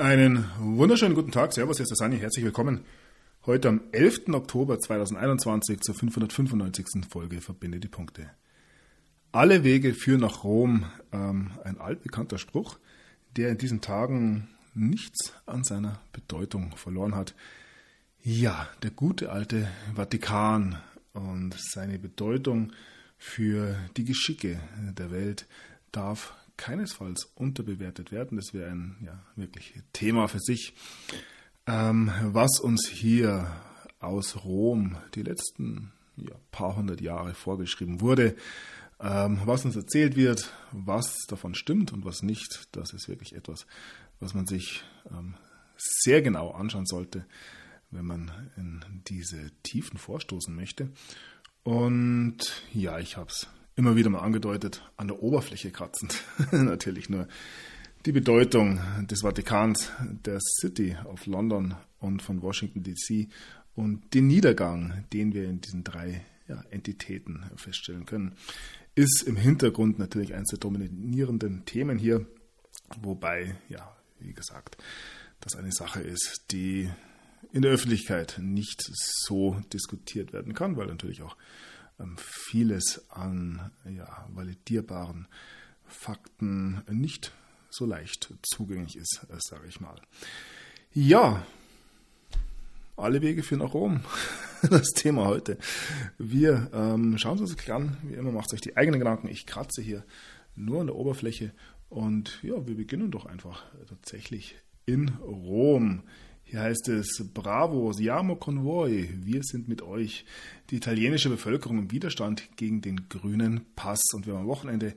Einen wunderschönen guten Tag. Servus, hier ist der Sani. Herzlich willkommen. Heute am 11. Oktober 2021 zur 595. Folge Verbinde die Punkte. Alle Wege führen nach Rom. Ein altbekannter Spruch, der in diesen Tagen nichts an seiner Bedeutung verloren hat. Ja, der gute alte Vatikan und seine Bedeutung für die Geschicke der Welt darf keinesfalls unterbewertet werden. Das wäre ein wirklich Thema für sich. Was uns hier aus Rom die letzten paar hundert Jahre vorgeschrieben wurde, was uns erzählt wird, was davon stimmt und was nicht, das ist wirklich etwas, was man sich sehr genau anschauen sollte, wenn man in diese Tiefen vorstoßen möchte. Und ja, ich habe es immer wieder mal angedeutet, an der Oberfläche kratzend. Natürlich nur die Bedeutung des Vatikans, der City of London und von Washington DC und den Niedergang, den wir in diesen drei Entitäten feststellen können, ist im Hintergrund natürlich eines der dominierenden Themen hier, wobei, wie gesagt, das eine Sache ist, die in der Öffentlichkeit nicht so diskutiert werden kann, weil natürlich auch vieles an validierbaren Fakten nicht so leicht zugänglich ist, sage ich mal. Ja, alle Wege führen nach Rom. Das Thema heute. Wir schauen uns das an. Wie immer, macht euch die eigenen Gedanken. Ich kratze hier nur an der Oberfläche. Und ja, wir beginnen doch einfach tatsächlich in Rom. Hier heißt es, Bravo, siamo con voi, wir sind mit euch. Die italienische Bevölkerung im Widerstand gegen den grünen Pass. Und wir haben am Wochenende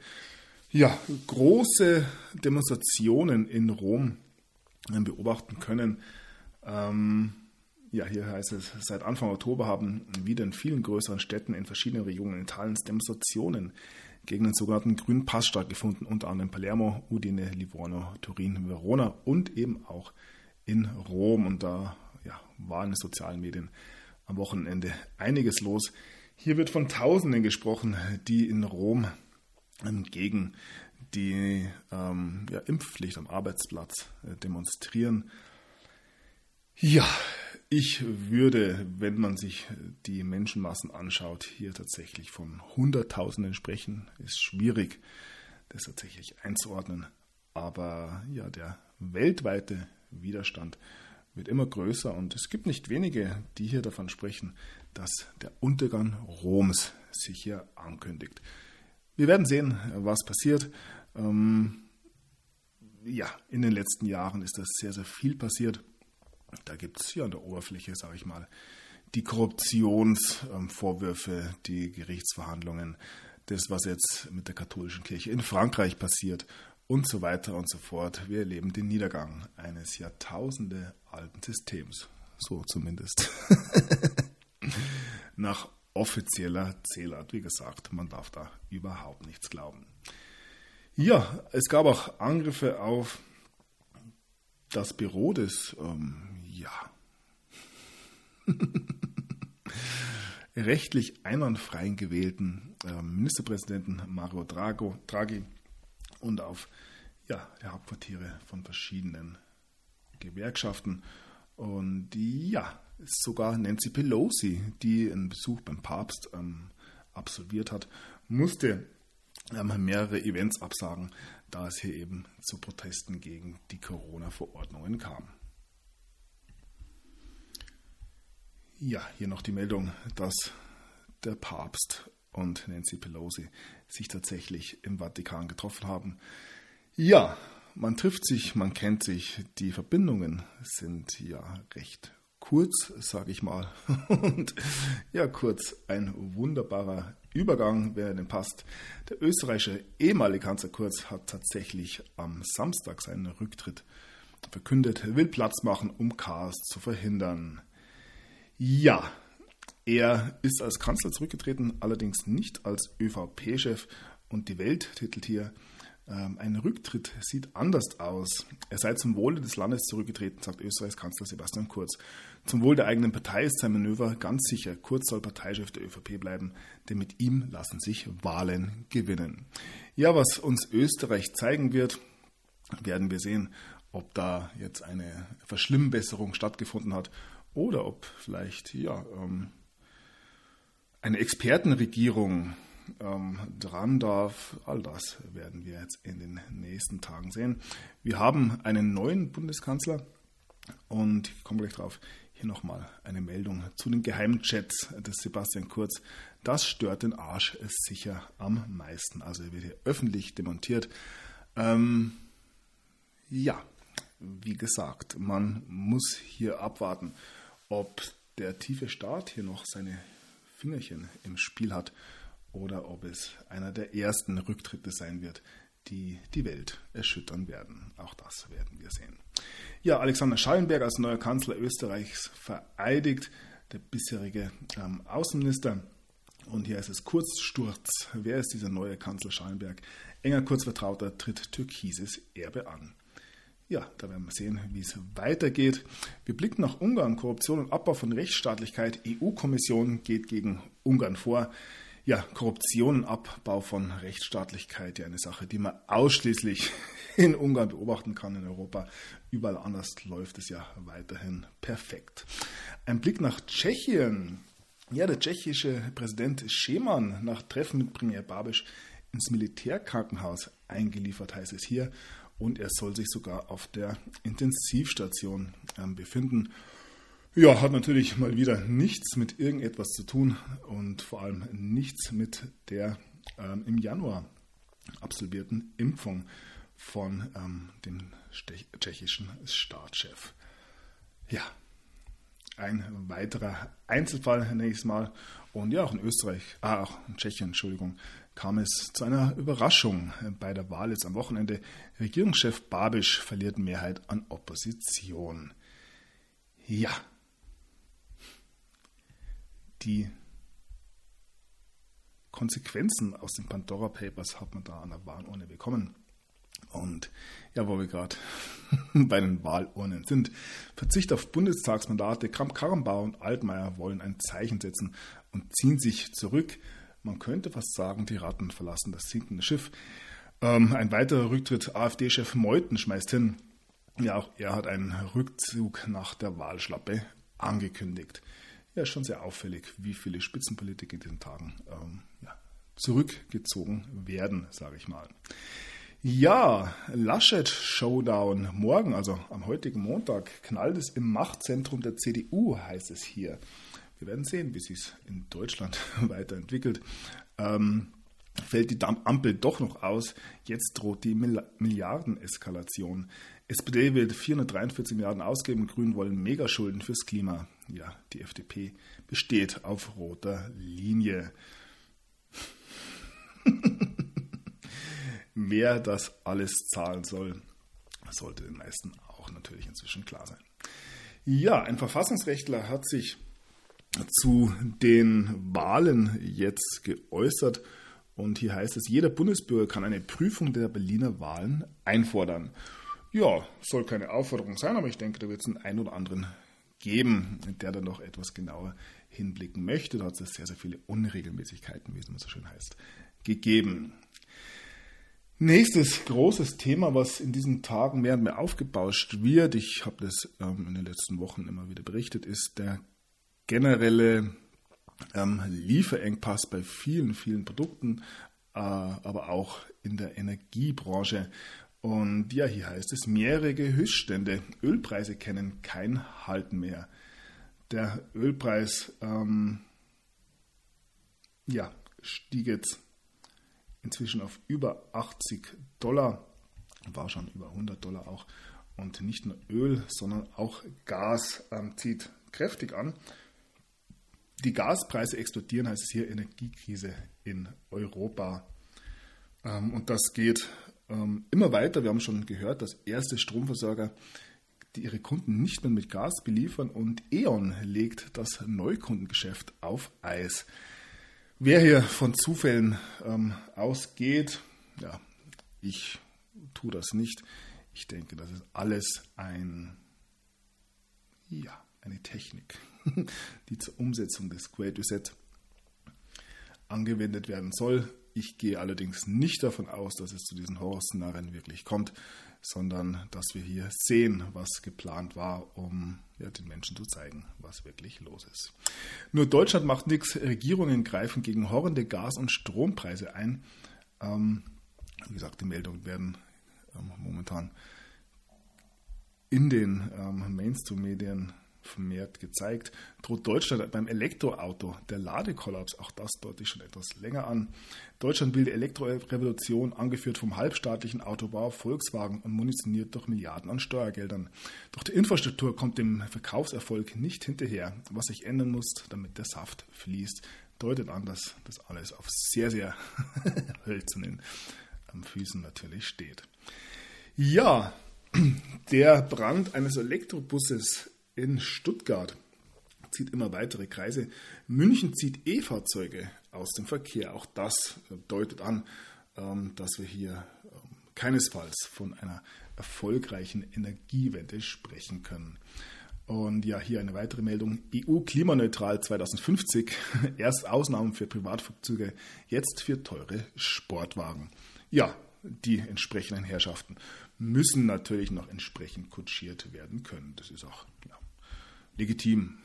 große Demonstrationen in Rom beobachten können. Hier heißt es, seit Anfang Oktober haben wieder in vielen größeren Städten in verschiedenen Regionen Italiens Demonstrationen gegen den sogenannten grünen Pass stattgefunden, unter anderem Palermo, Udine, Livorno, Turin, Verona und eben auch in Rom. Und da war in den sozialen Medien am Wochenende einiges los. Hier wird von Tausenden gesprochen, die in Rom gegen die Impfpflicht am Arbeitsplatz demonstrieren. Ja, ich würde, wenn man sich die Menschenmassen anschaut, hier tatsächlich von Hunderttausenden sprechen. Ist schwierig, das tatsächlich einzuordnen. Aber der weltweite Widerstand wird immer größer und es gibt nicht wenige, die hier davon sprechen, dass der Untergang Roms sich hier ankündigt. Wir werden sehen, was passiert. In den letzten Jahren ist das sehr, sehr viel passiert. Da gibt es an der Oberfläche, sage ich mal, die Korruptionsvorwürfe, die Gerichtsverhandlungen, das, was jetzt mit der katholischen Kirche in Frankreich passiert und so weiter und so fort. Wir erleben den Niedergang eines jahrtausendealten Systems. So zumindest. Nach offizieller Zählart. Wie gesagt, man darf da überhaupt nichts glauben. Ja, es gab auch Angriffe auf das Büro des rechtlich einwandfrei gewählten Ministerpräsidenten Mario Draghi und auf die Hauptquartiere von verschiedenen Gewerkschaften. Und sogar Nancy Pelosi, die einen Besuch beim Papst absolviert hat, musste mehrere Events absagen, da es hier eben zu Protesten gegen die Corona-Verordnungen kam. Ja, hier noch die Meldung, dass der Papst und Nancy Pelosi sich tatsächlich im Vatikan getroffen haben. Ja, man trifft sich, man kennt sich, die Verbindungen sind recht kurz, sage ich mal. Und kurz ein wunderbarer Übergang, wer denn passt. Der österreichische ehemalige Kanzler Kurz hat tatsächlich am Samstag seinen Rücktritt verkündet, will Platz machen, um Chaos zu verhindern. Ja, er ist als Kanzler zurückgetreten, allerdings nicht als ÖVP-Chef. Und die Welt titelt hier, ein Rücktritt sieht anders aus. Er sei zum Wohle des Landes zurückgetreten, sagt Österreichs Kanzler Sebastian Kurz. Zum Wohl der eigenen Partei ist sein Manöver ganz sicher. Kurz soll Parteichef der ÖVP bleiben, denn mit ihm lassen sich Wahlen gewinnen. Ja, was uns Österreich zeigen wird, werden wir sehen. ob da jetzt eine Verschlimmbesserung stattgefunden hat oder ob vielleicht eine Expertenregierung dran darf. All das werden wir jetzt in den nächsten Tagen sehen. Wir haben einen neuen Bundeskanzler und ich komme gleich drauf. Hier nochmal eine Meldung zu den Geheimchats des Sebastian Kurz. Das stört den Arsch sicher am meisten. Also er wird hier öffentlich demontiert. Wie gesagt, man muss hier abwarten, ob der tiefe Staat hier noch seine Fingerchen im Spiel hat oder ob es einer der ersten Rücktritte sein wird, die die Welt erschüttern werden. Auch das werden wir sehen. Ja, Alexander Schallenberg als neuer Kanzler Österreichs vereidigt, der bisherige Außenminister. Und hier ist es Kurzsturz. Wer ist dieser neue Kanzler Schallenberg? Enger Kurzvertrauter tritt türkises Erbe an. Ja, da werden wir sehen, wie es weitergeht. Wir blicken nach Ungarn. Korruption und Abbau von Rechtsstaatlichkeit. EU-Kommission geht gegen Ungarn vor. Ja, Korruption und Abbau von Rechtsstaatlichkeit, ja eine Sache, die man ausschließlich in Ungarn beobachten kann, in Europa. Überall anders läuft es ja weiterhin perfekt. Ein Blick nach Tschechien. Ja, der tschechische Präsident Scheman nach Treffen mit Premier Babiš ins Militärkrankenhaus eingeliefert, heißt es hier. Und er soll sich sogar auf der Intensivstation befinden. Ja, hat natürlich mal wieder nichts mit irgendetwas zu tun und vor allem nichts mit der im Januar absolvierten Impfung von dem tschechischen Staatschef. Ja, ein weiterer Einzelfall nächstes Mal. Und ja, auch in Tschechien, kam es zu einer Überraschung bei der Wahl jetzt am Wochenende. Regierungschef Babiš verliert Mehrheit an Opposition. Ja, die Konsequenzen aus den Pandora Papers hat man da an der Wahlurne bekommen. Und ja, wo wir gerade bei den Wahlurnen sind, Verzicht auf Bundestagsmandate, Kramp-Karrenbauer und Altmaier wollen ein Zeichen setzen und ziehen sich zurück. Man könnte fast sagen, die Ratten verlassen das sinkende Schiff. Ein weiterer Rücktritt, AfD-Chef Meuthen schmeißt hin. Ja, auch er hat einen Rückzug nach der Wahlschlappe angekündigt. Ja, ist schon sehr auffällig, wie viele Spitzenpolitiker in diesen Tagen zurückgezogen werden, sage ich mal. Ja, Laschet-Showdown morgen, also am heutigen Montag, knallt es im Machtzentrum der CDU, heißt es hier. Wir werden sehen, wie es sich in Deutschland weiterentwickelt. Fällt die Ampel doch noch aus, jetzt droht die Milliardeneskalation. SPD will 443 Milliarden ausgeben, Grünen wollen Megaschulden fürs Klima. Ja, die FDP besteht auf roter Linie. Wer das alles zahlen soll, sollte den meisten auch natürlich inzwischen klar sein. Ja, ein Verfassungsrechtler hat sich zu den Wahlen jetzt geäußert und hier heißt es, jeder Bundesbürger kann eine Prüfung der Berliner Wahlen einfordern. Ja, soll keine Aufforderung sein, aber ich denke, da wird es einen oder anderen geben, der dann noch etwas genauer hinblicken möchte. Da hat es sehr, sehr viele Unregelmäßigkeiten, wie es immer so schön heißt, gegeben. Nächstes großes Thema, was in diesen Tagen mehr und mehr aufgebauscht wird, ich habe das in den letzten Wochen immer wieder berichtet, ist der generelle Lieferengpass bei vielen, vielen Produkten, aber auch in der Energiebranche. Und ja, hier heißt es, mehrjährige Höchststände. Ölpreise kennen kein Halten mehr. Der Ölpreis stieg jetzt inzwischen auf über $80, war schon über $100 auch. Und nicht nur Öl, sondern auch Gas zieht kräftig an. Die Gaspreise explodieren, heißt es hier, Energiekrise in Europa. Und das geht immer weiter. Wir haben schon gehört, dass erste Stromversorger, die ihre Kunden nicht mehr mit Gas beliefern, und E.ON legt das Neukundengeschäft auf Eis. Wer hier von Zufällen ausgeht, ja, ich tue das nicht. Ich denke, das ist alles eine Technik, die zur Umsetzung des Great Reset angewendet werden soll. Ich gehe allerdings nicht davon aus, dass es zu diesen Horrorszenarien wirklich kommt, sondern dass wir hier sehen, was geplant war, um den Menschen zu zeigen, was wirklich los ist. Nur Deutschland macht nichts. Regierungen greifen gegen horrende Gas- und Strompreise ein. Wie gesagt, die Meldungen werden momentan in den Mainstream-Medien vermehrt gezeigt. Droht Deutschland beim Elektroauto der Ladekollaps, auch das deute ich schon etwas länger an. Deutschland will die Elektrorevolution, angeführt vom halbstaatlichen Autobauer Volkswagen und munitioniert durch Milliarden an Steuergeldern. Doch die Infrastruktur kommt dem Verkaufserfolg nicht hinterher. Was sich ändern muss, damit der Saft fließt, deutet an, dass das alles auf sehr, sehr hölzernen Füßen natürlich steht. Ja, der Brand eines Elektrobusses in Stuttgart zieht immer weitere Kreise. München zieht E-Fahrzeuge aus dem Verkehr. Auch das deutet an, dass wir hier keinesfalls von einer erfolgreichen Energiewende sprechen können. Und ja, hier eine weitere Meldung. EU klimaneutral 2050. Erst Ausnahmen für Privatflugzeuge, jetzt für teure Sportwagen. Ja, die entsprechenden Herrschaften müssen natürlich noch entsprechend kutschiert werden können. Das ist auch legitim.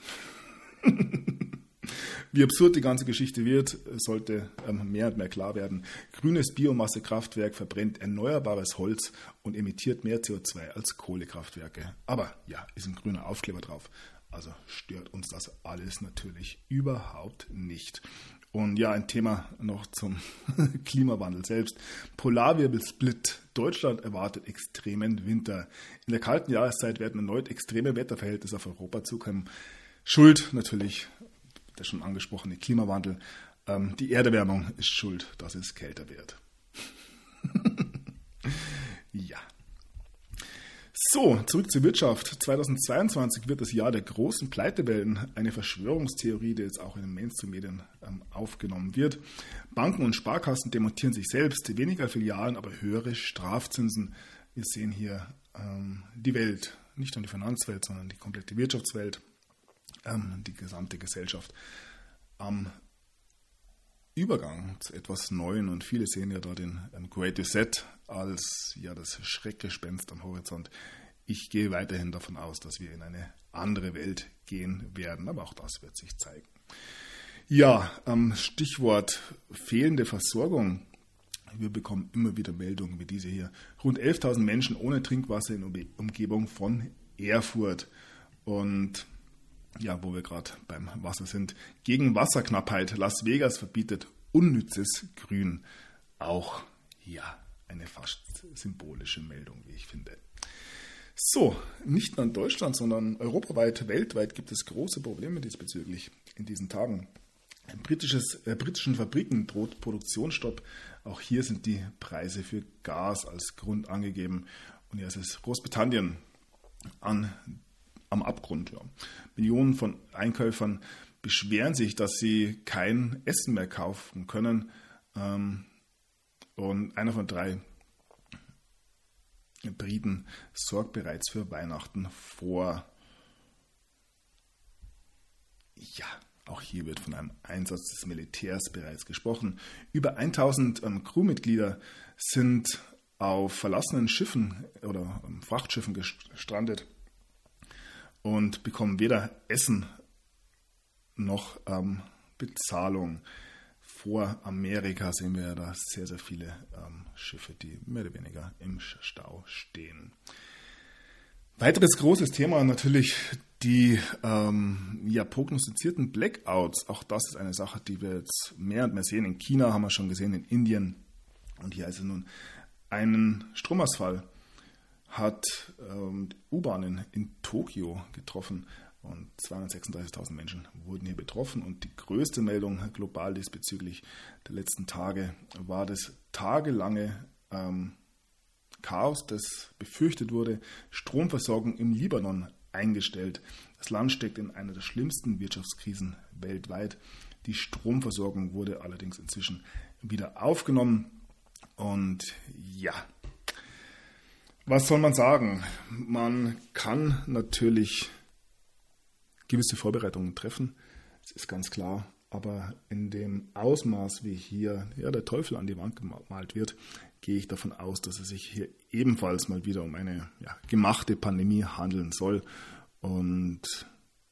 Wie absurd die ganze Geschichte wird, sollte mehr und mehr klar werden. Grünes Biomassekraftwerk verbrennt erneuerbares Holz und emittiert mehr CO2 als Kohlekraftwerke. Aber ja, ist ein grüner Aufkleber drauf. Also stört uns das alles natürlich überhaupt nicht. Und ja, ein Thema noch zum Klimawandel selbst. Polarwirbelsplit. Deutschland erwartet extremen Winter. In der kalten Jahreszeit werden erneut extreme Wetterverhältnisse auf Europa zukommen. Schuld natürlich, der schon angesprochene Klimawandel. Die Erderwärmung ist schuld, dass es kälter wird. Ja. So, zurück zur Wirtschaft. 2022 wird das Jahr der großen Pleitewellen, eine Verschwörungstheorie, die jetzt auch in den Mainstream-Medien aufgenommen wird. Banken und Sparkassen demontieren sich selbst, weniger Filialen, aber höhere Strafzinsen. Wir sehen hier die Welt, nicht nur die Finanzwelt, sondern die komplette Wirtschaftswelt, die gesamte Gesellschaft am Übergang zu etwas Neuem, und viele sehen ja da den Great Reset als das Schreckgespenst am Horizont. Ich gehe weiterhin davon aus, dass wir in eine andere Welt gehen werden, aber auch das wird sich zeigen. Ja, Stichwort fehlende Versorgung. Wir bekommen immer wieder Meldungen wie diese hier. Rund 11.000 Menschen ohne Trinkwasser in Umgebung von Erfurt. Und ja, wo wir gerade beim Wasser sind. Gegen Wasserknappheit. Las Vegas verbietet unnützes Grün. Auch eine fast symbolische Meldung, wie ich finde. So, nicht nur in Deutschland, sondern europaweit, weltweit gibt es große Probleme diesbezüglich in diesen Tagen. Britischen Fabriken droht Produktionsstopp. Auch hier sind die Preise für Gas als Grund angegeben. Und ja, es ist Großbritannien am Abgrund. Ja. Millionen von Einkäufern beschweren sich, dass sie kein Essen mehr kaufen können. Und einer von 3 Briten sorgt bereits für Weihnachten vor. Ja, auch hier wird von einem Einsatz des Militärs bereits gesprochen. Über 1000 Crewmitglieder sind auf verlassenen Schiffen oder Frachtschiffen gestrandet und bekommen weder Essen noch Bezahlung. Vor Amerika sehen wir ja da sehr, sehr viele Schiffe, die mehr oder weniger im Stau stehen. Weiteres großes Thema natürlich die prognostizierten Blackouts. Auch das ist eine Sache, die wir jetzt mehr und mehr sehen. In China haben wir schon gesehen, in Indien. Und hier ist es nun einen Stromausfall hat U-Bahnen in Tokio getroffen und 236.000 Menschen wurden hier betroffen. Und die größte Meldung global diesbezüglich der letzten Tage war das tagelange Chaos, das befürchtet wurde, Stromversorgung im Libanon eingestellt. Das Land steckt in einer der schlimmsten Wirtschaftskrisen weltweit. Die Stromversorgung wurde allerdings inzwischen wieder aufgenommen. Und ja, was soll man sagen? Man kann natürlich gewisse Vorbereitungen treffen. Es ist ganz klar, aber in dem Ausmaß, wie hier der Teufel an die Wand gemalt wird, gehe ich davon aus, dass es sich hier ebenfalls mal wieder um eine gemachte Pandemie handeln soll. Und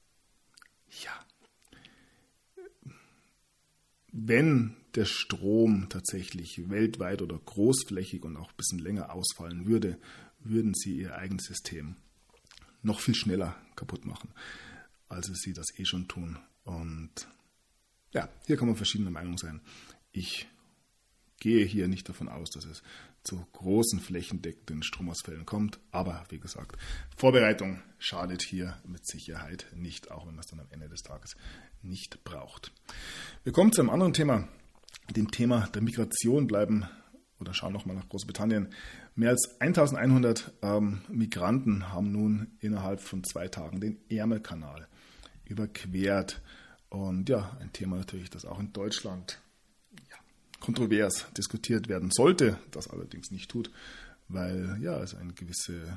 wenn der Strom tatsächlich weltweit oder großflächig und auch ein bisschen länger ausfallen würde, würden sie ihr eigenes System noch viel schneller kaputt machen, als sie das schon tun. Und hier kann man verschiedener Meinung sein. Ich gehe hier nicht davon aus, dass es zu großen flächendeckenden Stromausfällen kommt. Aber wie gesagt, Vorbereitung schadet hier mit Sicherheit nicht, auch wenn man es dann am Ende des Tages nicht braucht. Wir kommen zu einem anderen Thema, dem Thema der Migration bleiben oder schauen nochmal nach Großbritannien. Mehr als 1100 Migranten haben nun innerhalb von 2 Tagen den Ärmelkanal überquert. Und ein Thema natürlich, das auch in Deutschland kontrovers diskutiert werden sollte, das allerdings nicht tut, weil es eine gewisse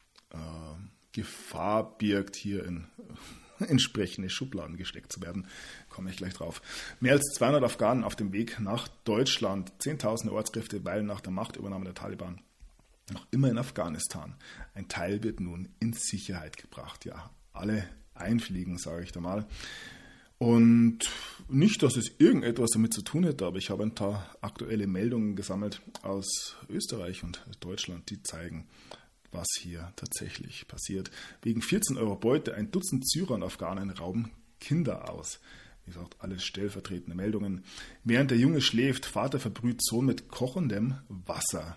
Gefahr birgt, hier in entsprechende Schubladen gesteckt zu werden. Komme ich gleich drauf. Mehr als 200 Afghanen auf dem Weg nach Deutschland. Zehntausende Ortskräfte weilen nach der Machtübernahme der Taliban noch immer in Afghanistan. Ein Teil wird nun in Sicherheit gebracht. Alle einfliegen, sage ich da mal. Und nicht, dass es irgendetwas damit zu tun hätte, aber ich habe ein paar aktuelle Meldungen gesammelt aus Österreich und Deutschland, die zeigen, was hier tatsächlich passiert. Wegen 14 Euro Beute, ein Dutzend Syrer und Afghanen rauben Kinder aus. Wie gesagt, alles stellvertretende Meldungen. Während der Junge schläft, Vater verbrüht Sohn mit kochendem Wasser.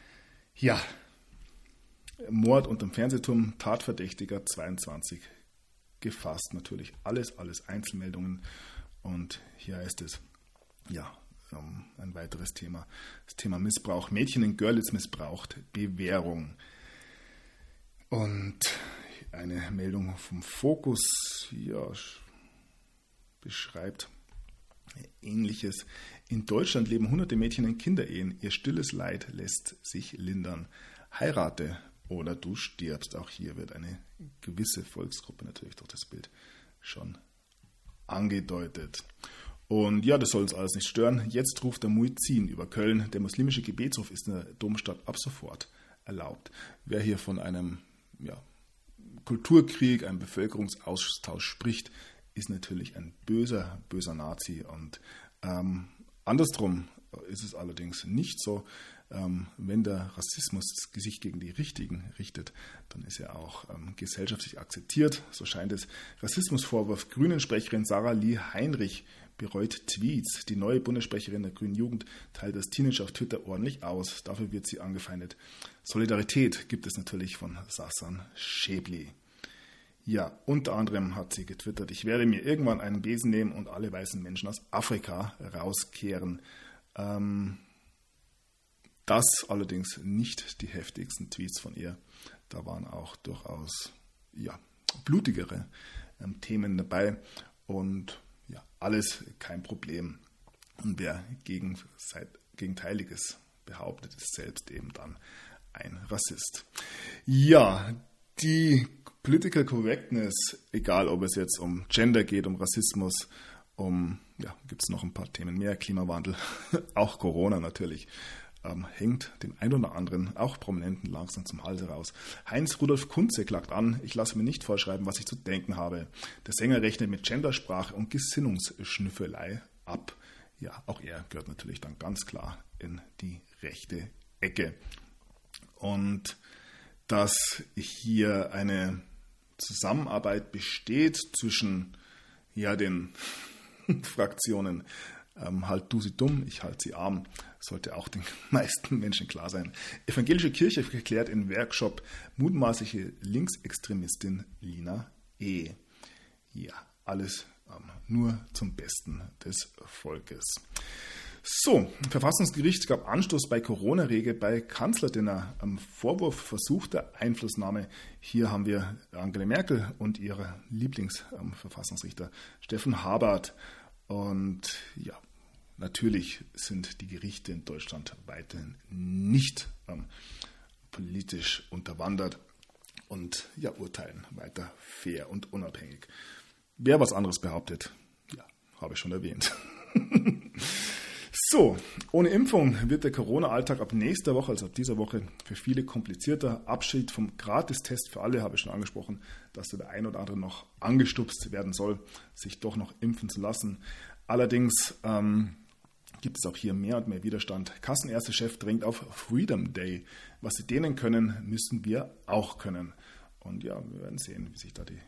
Mord unterm Fernsehturm, Tatverdächtiger 22 gefasst. Natürlich alles Einzelmeldungen. Und hier heißt es, ein weiteres Thema, das Thema Missbrauch. Mädchen in Görlitz missbraucht, Bewährung. Und eine Meldung vom Fokus beschreibt Ähnliches. In Deutschland leben hunderte Mädchen in Kinderehen. Ihr stilles Leid lässt sich lindern. Heirate oder du stirbst. Auch hier wird eine gewisse Volksgruppe natürlich durch das Bild schon angedeutet. Und das soll uns alles nicht stören. Jetzt ruft der Muezzin über Köln. Der muslimische Gebetshof ist in der Domstadt ab sofort erlaubt. Wer hier von einem Kulturkrieg, einem Bevölkerungsaustausch spricht, ist natürlich ein böser Nazi. Und andersrum ist es allerdings nicht so. Wenn der Rassismus sich gegen die Richtigen richtet, dann ist er auch gesellschaftlich akzeptiert. So scheint es. Rassismusvorwurf. Grünen-Sprecherin Sarah Lee Heinrich bereut Tweets. Die neue Bundessprecherin der Grünen Jugend teilt das Teenager auf Twitter ordentlich aus. Dafür wird sie angefeindet. Solidarität gibt es natürlich von Sassan Schäbli. Unter anderem hat sie getwittert, ich werde mir irgendwann einen Besen nehmen und alle weißen Menschen aus Afrika rauskehren. Das allerdings nicht die heftigsten Tweets von ihr. Da waren auch durchaus blutigere Themen dabei und alles kein Problem. Und wer Gegenteiliges behauptet, ist selbst eben dann ein Rassist. Die Political Correctness, egal ob es jetzt um Gender geht, um Rassismus, gibt es noch ein paar Themen mehr, Klimawandel, auch Corona natürlich, hängt dem ein oder anderen, auch Prominenten, langsam zum Halse raus. Heinz-Rudolf Kunze klagt an, ich lasse mir nicht vorschreiben, was ich zu denken habe. Der Sänger rechnet mit Gendersprache und Gesinnungsschnüffelei ab. Auch er gehört natürlich dann ganz klar in die rechte Ecke. Und dass hier eine Zusammenarbeit besteht zwischen den Fraktionen, halt du sie dumm, ich halt sie arm, sollte auch den meisten Menschen klar sein. Evangelische Kirche verklärt in Workshop mutmaßliche Linksextremistin Lina E. Alles nur zum Besten des Volkes. So, Verfassungsgericht gab Anstoß bei Corona-Regel bei Kanzlerdinner am Vorwurf versuchter Einflussnahme. Hier haben wir Angela Merkel und ihre Lieblingsverfassungsrichter Steffen Habert. Und natürlich sind die Gerichte in Deutschland weiterhin nicht politisch unterwandert und urteilen weiter fair und unabhängig. Wer was anderes behauptet, habe ich schon erwähnt. So, ohne Impfung wird der Corona-Alltag ab nächster Woche, also ab dieser Woche, für viele komplizierter. Abschied vom Gratistest für alle, habe ich schon angesprochen, dass der ein oder andere noch angestupst werden soll, sich doch noch impfen zu lassen. Allerdings gibt es auch hier mehr und mehr Widerstand. Kassenärztechef drängt auf Freedom Day. Was sie denen können, müssen wir auch können. Und ja, wir werden sehen, wie sich da die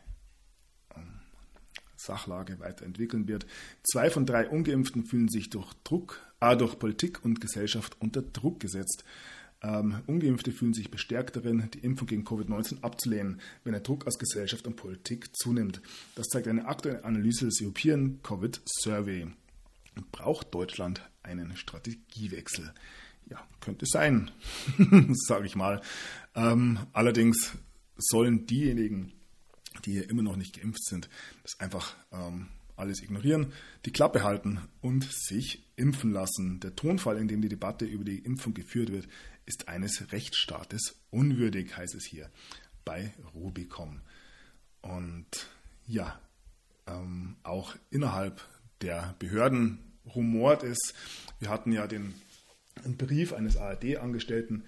Sachlage weiterentwickeln wird. 2 von 3 Ungeimpften fühlen sich durch Politik und Gesellschaft unter Druck gesetzt. Ungeimpfte fühlen sich bestärkt darin, die Impfung gegen Covid-19 abzulehnen, wenn der Druck aus Gesellschaft und Politik zunimmt. Das zeigt eine aktuelle Analyse des European Covid Survey. Braucht Deutschland einen Strategiewechsel? Ja, könnte sein, sage ich mal. Allerdings sollen diejenigen, die hier immer noch nicht geimpft sind, das einfach alles ignorieren, die Klappe halten und sich impfen lassen. Der Tonfall, in dem die Debatte über die Impfung geführt wird, ist eines Rechtsstaates unwürdig, heißt es hier bei Rubicon. Und ja, auch innerhalb der Behörden rumort es. Wir hatten ja einen Brief eines ARD-Angestellten.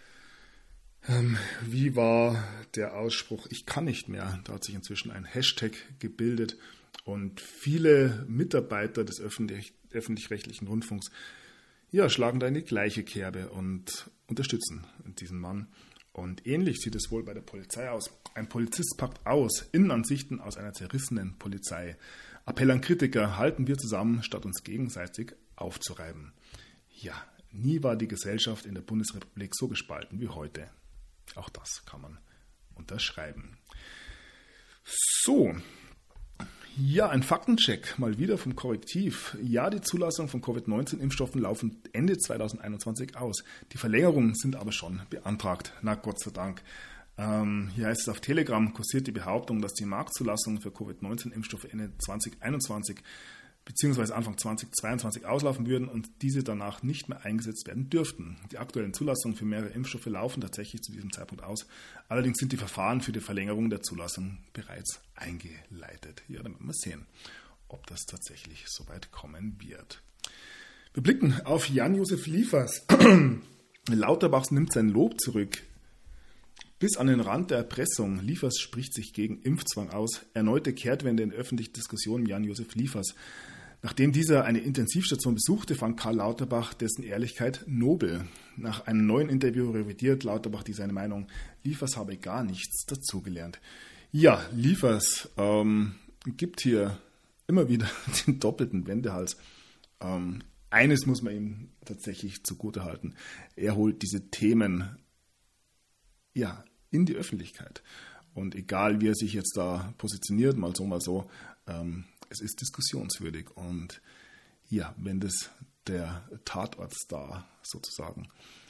Wie war der Ausspruch? Ich kann nicht mehr. Da hat sich inzwischen ein Hashtag gebildet und viele Mitarbeiter des öffentlich-rechtlichen Rundfunks schlagen da in die gleiche Kerbe und unterstützen diesen Mann. Und ähnlich sieht es wohl bei der Polizei aus. Ein Polizist packt aus, Innenansichten aus einer zerrissenen Polizei. Appell an Kritiker, halten wir zusammen, statt uns gegenseitig aufzureiben. Ja, nie war die Gesellschaft in der Bundesrepublik so gespalten wie heute. Auch das kann man unterschreiben. So, ja, ein Faktencheck mal wieder vom Korrektiv. Ja, die Zulassung von Covid-19-Impfstoffen laufen Ende 2021 aus. Die Verlängerungen sind aber schon beantragt. Na Gott sei Dank. Hier heißt es auf Telegram, kursiert die Behauptung, dass die Marktzulassungen für Covid-19-Impfstoffe Ende 2021 bzw. Anfang 2022 auslaufen würden und diese danach nicht mehr eingesetzt werden dürften. Die aktuellen Zulassungen für mehrere Impfstoffe laufen tatsächlich zu diesem Zeitpunkt aus. Allerdings sind die Verfahren für die Verlängerung der Zulassung bereits eingeleitet. Ja, dann werden wir sehen, ob das tatsächlich soweit kommen wird. Wir blicken auf Jan-Josef Liefers. Lauterbach nimmt sein Lob zurück. Bis an den Rand der Erpressung. Liefers spricht sich gegen Impfzwang aus. Erneute Kehrtwende in der öffentlichen Diskussion Jan-Josef Liefers. Nachdem dieser eine Intensivstation besuchte, fand Karl Lauterbach dessen Ehrlichkeit nobel. Nach einem neuen Interview revidiert Lauterbach seine Meinung. Liefers habe gar nichts dazugelernt. Ja, Liefers gibt hier immer wieder den doppelten Wendehals. Eines muss man ihm tatsächlich zugutehalten. Er holt diese Themen in die Öffentlichkeit. Und egal, wie er sich jetzt da positioniert, mal so, es ist diskussionswürdig. Und ja, wenn das der Tatortstar sozusagen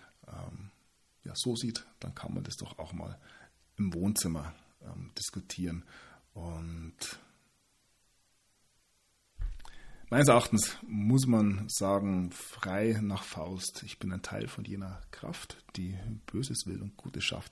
so sieht, dann kann man das doch auch mal im Wohnzimmer diskutieren. Und meines Erachtens muss man sagen, frei nach Faust, ich bin ein Teil von jener Kraft, die Böses will und Gutes schafft.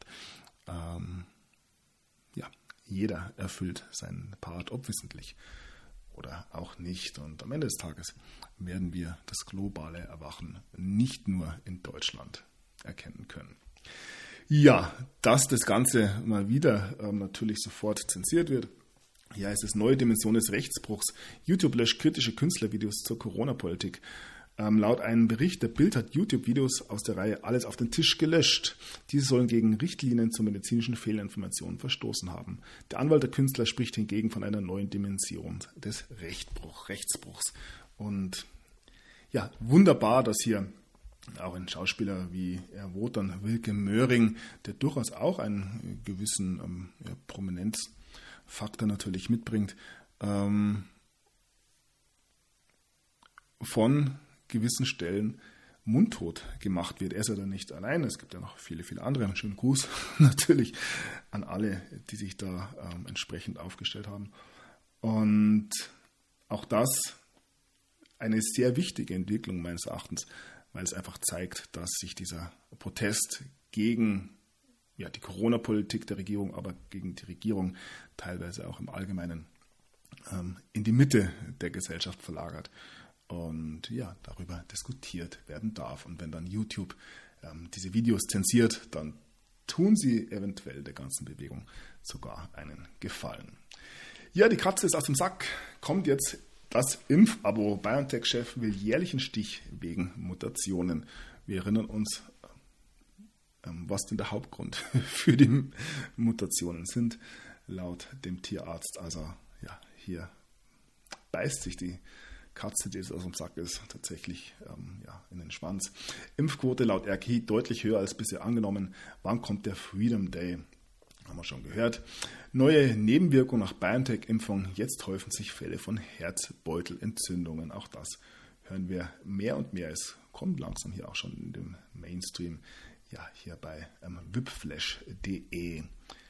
Jeder erfüllt seinen Part, ob wissentlich oder auch nicht. Und am Ende des Tages werden wir das globale Erwachen nicht nur in Deutschland erkennen können. Ja, dass das Ganze mal wieder natürlich sofort zensiert wird. Hier heißt es neue Dimension des Rechtsbruchs. YouTube löscht kritische Künstlervideos zur Corona-Politik. Laut einem Bericht der Bild hat YouTube-Videos aus der Reihe Alles auf den Tisch gelöscht. Diese sollen gegen Richtlinien zur medizinischen Fehlinformation verstoßen haben. Der Anwalt der Künstler spricht hingegen von einer neuen Dimension des Rechtsbruchs. Und ja, wunderbar, dass hier auch ein Schauspieler wie Wotan Wilke Möhring, der durchaus auch einen gewissen Prominenzfaktor natürlich mitbringt, von gewissen Stellen mundtot gemacht wird. Er ist ja dann nicht allein, es gibt ja noch viele, viele andere. Einen schönen Gruß natürlich an alle, die sich da entsprechend aufgestellt haben. Und auch das eine sehr wichtige Entwicklung meines Erachtens, weil es einfach zeigt, dass sich dieser Protest gegen die Corona-Politik der Regierung, aber gegen die Regierung teilweise auch im Allgemeinen in die Mitte der Gesellschaft verlagert und ja, darüber diskutiert werden darf. Und wenn dann YouTube diese Videos zensiert, dann tun sie eventuell der ganzen Bewegung sogar einen Gefallen. Ja, die Katze ist aus dem Sack, kommt jetzt das Impfabo. BioNTech-Chef will jährlichen Stich wegen Mutationen. Wir erinnern uns, was denn der Hauptgrund für die Mutationen sind, laut dem Tierarzt. Also ja, hier beißt sich die Katze, die jetzt aus dem Sack ist, tatsächlich in den Schwanz. Impfquote laut RKI deutlich höher als bisher angenommen. Wann kommt der Freedom Day? Haben wir schon gehört. Neue Nebenwirkungen nach BioNTech-Impfung. Jetzt häufen sich Fälle von Herzbeutelentzündungen. Auch das hören wir mehr und mehr. Es kommt langsam hier auch schon in dem Mainstream. Ja, hier bei wipflash.de.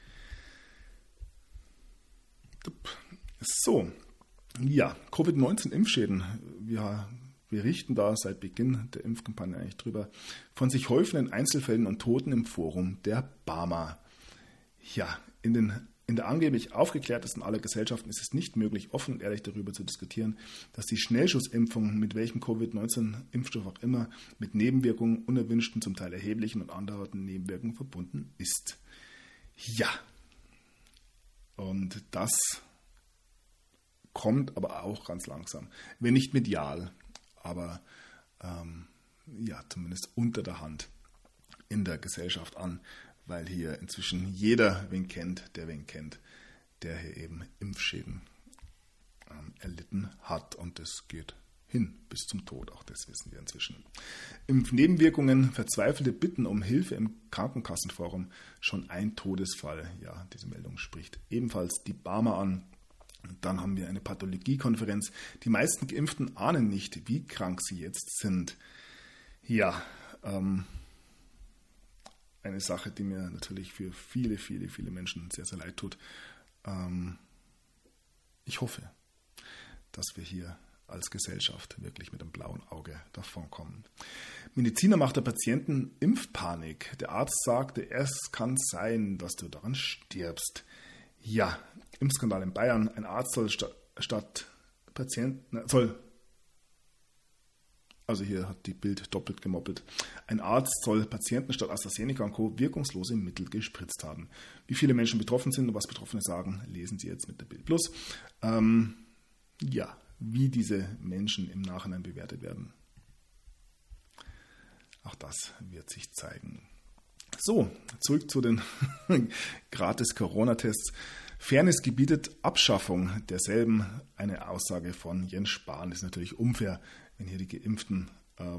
So, ja, Covid-19-Impfschäden. Wir berichten da seit Beginn der Impfkampagne eigentlich drüber. Von sich häufenden Einzelfällen und Toten im Forum der BAMA. Ja, in der angeblich aufgeklärtesten aller Gesellschaften ist es nicht möglich, offen und ehrlich darüber zu diskutieren, dass die Schnellschussimpfung, mit welchem Covid-19-Impfstoff auch immer, mit Nebenwirkungen, unerwünschten, zum Teil erheblichen und andauernden Nebenwirkungen verbunden ist. Ja, und das kommt aber auch ganz langsam, wenn nicht medial, aber zumindest unter der Hand in der Gesellschaft an, weil hier inzwischen jeder wen kennt, der hier eben Impfschäden erlitten hat. Und das geht hin bis zum Tod, auch das wissen wir inzwischen. Impfnebenwirkungen, verzweifelte Bitten um Hilfe im Krankenkassenforum, schon ein Todesfall. Ja, diese Meldung spricht ebenfalls die BAMA an. Und dann haben wir eine Pathologiekonferenz. Die meisten Geimpften ahnen nicht, wie krank sie jetzt sind. Ja, eine Sache, die mir natürlich für viele, viele, viele Menschen sehr, sehr leid tut. Ich hoffe, dass wir hier als Gesellschaft wirklich mit einem blauen Auge davonkommen. Mediziner macht der Patienten Impfpanik. Der Arzt sagte, es kann sein, dass du daran stirbst. Ja, Impfskandal in Bayern. Ein Arzt soll also hier hat die Bild doppelt gemoppelt. Ein Arzt soll Patienten statt AstraZeneca und Co. wirkungslose Mittel gespritzt haben. Wie viele Menschen betroffen sind und was Betroffene sagen, lesen Sie jetzt mit der Bild Plus. Wie diese Menschen im Nachhinein bewertet werden. Auch das wird sich zeigen. So, zurück zu den gratis Corona-Tests. Fairness gebietet Abschaffung derselben. Eine Aussage von Jens Spahn. Das ist natürlich unfair, wenn hier die Geimpften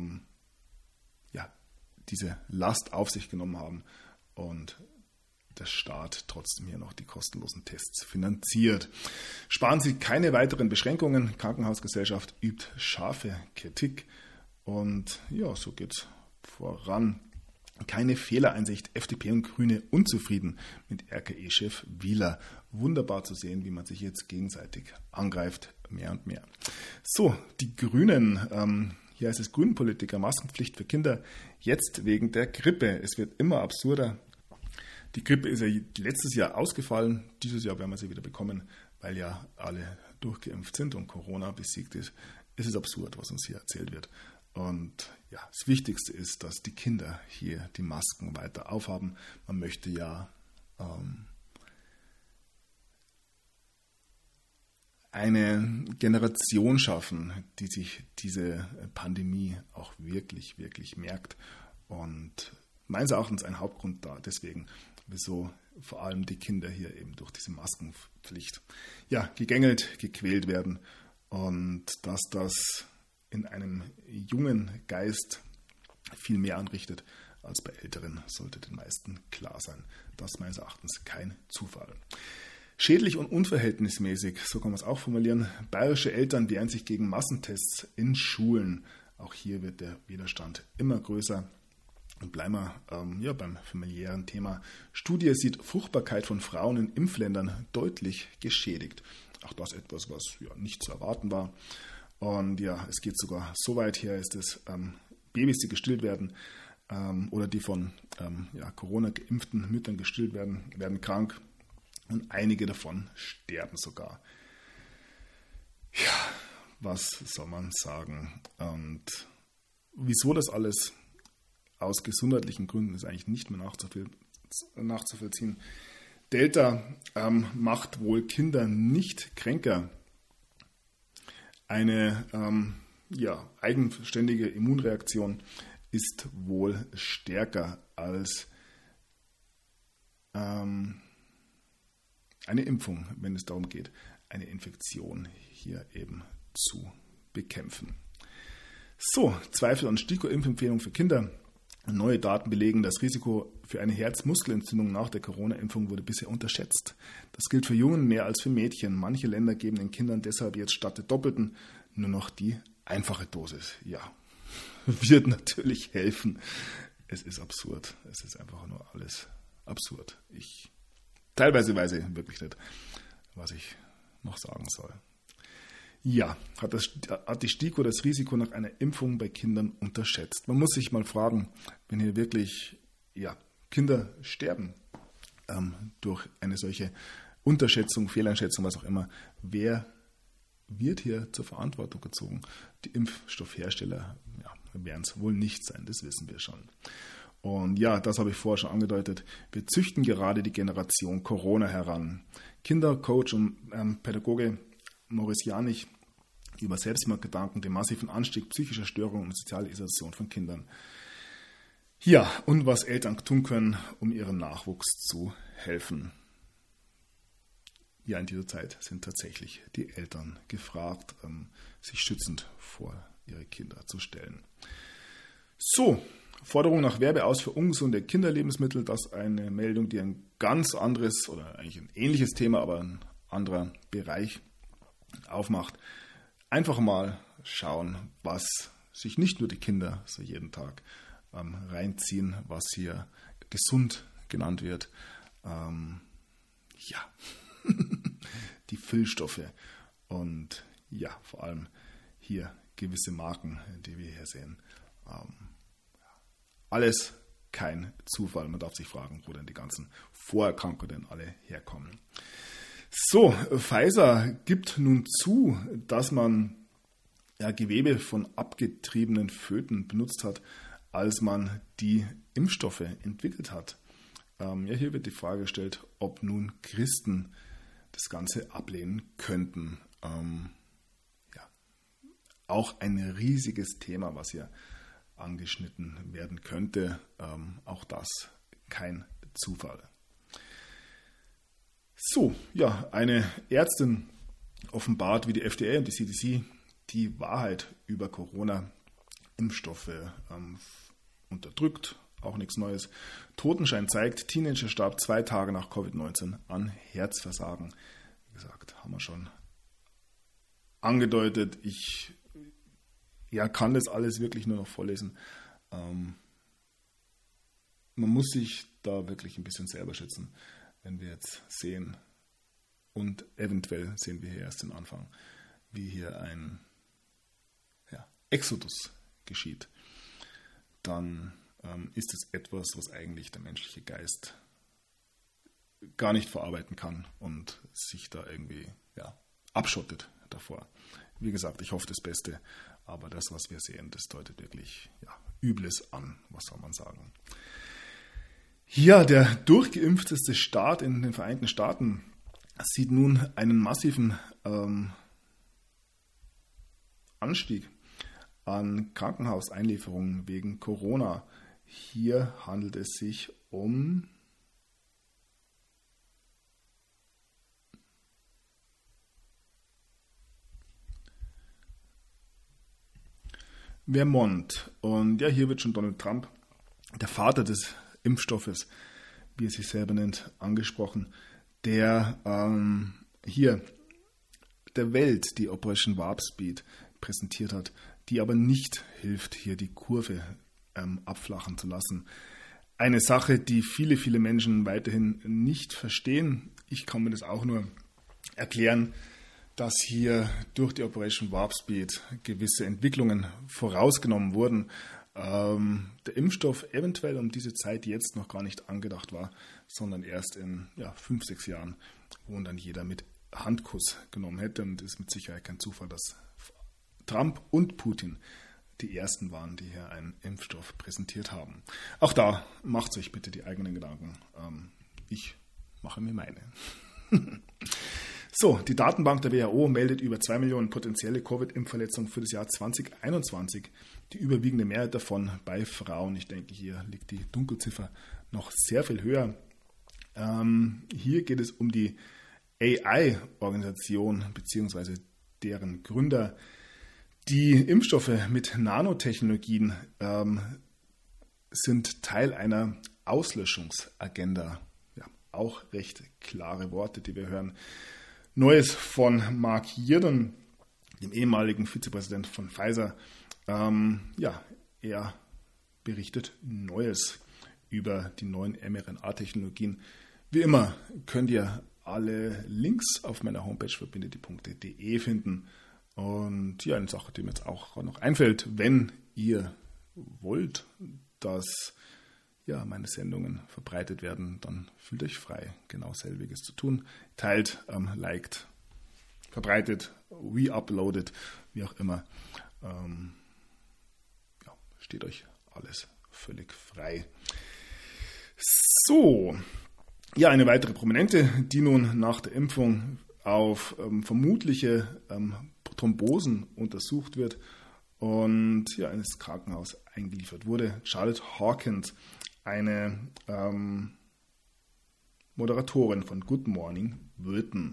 diese Last auf sich genommen haben und der Staat trotzdem hier noch die kostenlosen Tests finanziert. Spahn sieht keine weiteren Beschränkungen. Krankenhausgesellschaft übt scharfe Kritik. Und ja, so geht's voran. Keine Fehlereinsicht, FDP und Grüne unzufrieden mit RKI-Chef Wieler. Wunderbar zu sehen, wie man sich jetzt gegenseitig angreift, mehr und mehr. So, die Grünen, hier heißt es Grünenpolitiker, Maskenpflicht für Kinder, jetzt wegen der Grippe. Es wird immer absurder. Die Grippe ist ja letztes Jahr ausgefallen, dieses Jahr werden wir sie wieder bekommen, weil ja alle durchgeimpft sind und Corona besiegt ist. Es ist absurd, was uns hier erzählt wird. Und ja, das Wichtigste ist, dass die Kinder hier die Masken weiter aufhaben. Man möchte ja eine Generation schaffen, die sich diese Pandemie auch wirklich, wirklich merkt. Und meines Erachtens ein Hauptgrund da, deswegen, wieso vor allem die Kinder hier eben durch diese Maskenpflicht gegängelt, gequält werden. Und dass das in einem jungen Geist viel mehr anrichtet als bei Älteren, sollte den meisten klar sein. Das ist meines Erachtens kein Zufall. Schädlich und unverhältnismäßig, so kann man es auch formulieren. Bayerische Eltern wehren sich gegen Massentests in Schulen. Auch hier wird der Widerstand immer größer. Und bleiben wir beim familiären Thema. Studie sieht Fruchtbarkeit von Frauen in Impfländern deutlich geschädigt. Auch das etwas, was nicht zu erwarten war. Und ja, es geht sogar so weit, hier ist es, Babys, die gestillt werden oder die von Corona geimpften Müttern gestillt werden, werden krank und einige davon sterben sogar. Ja, was soll man sagen? Und wieso das alles aus gesundheitlichen Gründen ist eigentlich nicht mehr nachzuvollziehen. Delta macht wohl Kinder nicht kränker. Eine eigenständige Immunreaktion ist wohl stärker als eine Impfung, wenn es darum geht, eine Infektion hier eben zu bekämpfen. So, Zweifel an STIKO-Impfempfehlung für Kinder. Neue Daten belegen, das Risiko für eine Herzmuskelentzündung nach der Corona-Impfung wurde bisher unterschätzt. Das gilt für Jungen mehr als für Mädchen. Manche Länder geben den Kindern deshalb jetzt statt der doppelten nur noch die einfache Dosis. Ja, wird natürlich helfen. Es ist absurd. Es ist einfach nur alles absurd. Teilweise weiß ich wirklich nicht, was ich noch sagen soll. Ja, hat die STIKO das Risiko nach einer Impfung bei Kindern unterschätzt? Man muss sich mal fragen, wenn hier wirklich Kinder sterben durch eine solche Unterschätzung, Fehleinschätzung, was auch immer, wer wird hier zur Verantwortung gezogen? Die Impfstoffhersteller werden es wohl nicht sein, das wissen wir schon. Und ja, das habe ich vorher schon angedeutet. Wir züchten gerade die Generation Corona heran. Kindercoach und Pädagoge Maurice Janich über Selbstmordgedanken, den massiven Anstieg psychischer Störungen und soziale Isolation von Kindern. Ja, und was Eltern tun können, um ihrem Nachwuchs zu helfen. Ja, in dieser Zeit sind tatsächlich die Eltern gefragt, sich schützend vor ihre Kinder zu stellen. So, Forderung nach Werbeaus für ungesunde Kinderlebensmittel, das ist eine Meldung, die ein ganz anderes oder eigentlich ein ähnliches Thema, aber ein anderer Bereich aufmacht. Einfach mal schauen, was sich nicht nur die Kinder so jeden Tag reinziehen, was hier gesund genannt wird. Die Füllstoffe und vor allem hier gewisse Marken, die wir hier sehen. Alles kein Zufall. Man darf sich fragen, wo denn die ganzen Vorerkrankungen alle herkommen. So, Pfizer gibt nun zu, dass man Gewebe von abgetriebenen Föten benutzt hat, als man die Impfstoffe entwickelt hat. Hier wird die Frage gestellt, ob nun Christen das Ganze ablehnen könnten. Auch ein riesiges Thema, was hier angeschnitten werden könnte. Auch das kein Zufall. So, eine Ärztin offenbart, wie die FDA und die CDC die Wahrheit über Corona-Impfstoffe unterdrückt. Auch nichts Neues. Totenschein zeigt, Teenager starb 2 Tage nach Covid-19 an Herzversagen. Wie gesagt, haben wir schon angedeutet. Ich kann das alles wirklich nur noch vorlesen. Man muss sich da wirklich ein bisschen selber schützen, wenn wir jetzt sehen, und eventuell sehen wir hier erst den Anfang, wie hier ein Exodus geschieht, dann ist es etwas, was eigentlich der menschliche Geist gar nicht verarbeiten kann und sich da irgendwie abschottet davor. Wie gesagt, ich hoffe das Beste, aber das, was wir sehen, das deutet wirklich Übles an, was soll man sagen. Ja, der durchgeimpfteste Staat in den Vereinigten Staaten sieht nun einen massiven Anstieg an Krankenhauseinlieferungen wegen Corona. Hier handelt es sich um Vermont. Und hier wird schon Donald Trump, der Vater des Impfstoffes, wie er sich selber nennt, angesprochen, der hier der Welt die Operation Warp Speed präsentiert hat, die aber nicht hilft, hier die Kurve abflachen zu lassen. Eine Sache, die viele, viele Menschen weiterhin nicht verstehen. Ich kann mir das auch nur erklären, dass hier durch die Operation Warp Speed gewisse Entwicklungen vorausgenommen wurden. Der Impfstoff eventuell um diese Zeit jetzt noch gar nicht angedacht war, sondern erst in 5, 6 Jahren, wo dann jeder mit Handkuss genommen hätte. Und es ist mit Sicherheit kein Zufall, dass Trump und Putin die ersten waren, die hier einen Impfstoff präsentiert haben. Auch da macht euch bitte die eigenen Gedanken. Ich mache mir meine. So, die Datenbank der WHO meldet über 2 Millionen potenzielle Covid-Impfverletzungen für das Jahr 2021. Die überwiegende Mehrheit davon bei Frauen. Ich denke, hier liegt die Dunkelziffer noch sehr viel höher. Hier geht es um die AI-Organisation bzw. deren Gründer, die Impfstoffe mit Nanotechnologien sind Teil einer Auslöschungsagenda. Ja, auch recht klare Worte, die wir hören. Neues von Mark Yerdon, dem ehemaligen Vizepräsident von Pfizer. Er berichtet Neues über die neuen mRNA-Technologien. Wie immer könnt ihr alle Links auf meiner Homepage verbindetdie.de finden. Und ja, eine Sache, die mir jetzt auch noch einfällt, wenn ihr wollt, dass meine Sendungen verbreitet werden, dann fühlt euch frei, genau selbiges zu tun. Teilt, liked, verbreitet, re-uploadet, wie auch immer. Steht euch alles völlig frei. So, ja, eine weitere Prominente, die nun nach der Impfung auf vermutliche Thrombosen untersucht wird und ins Krankenhaus eingeliefert wurde. Charlotte Hawkins, eine Moderatorin von Good Morning Britain.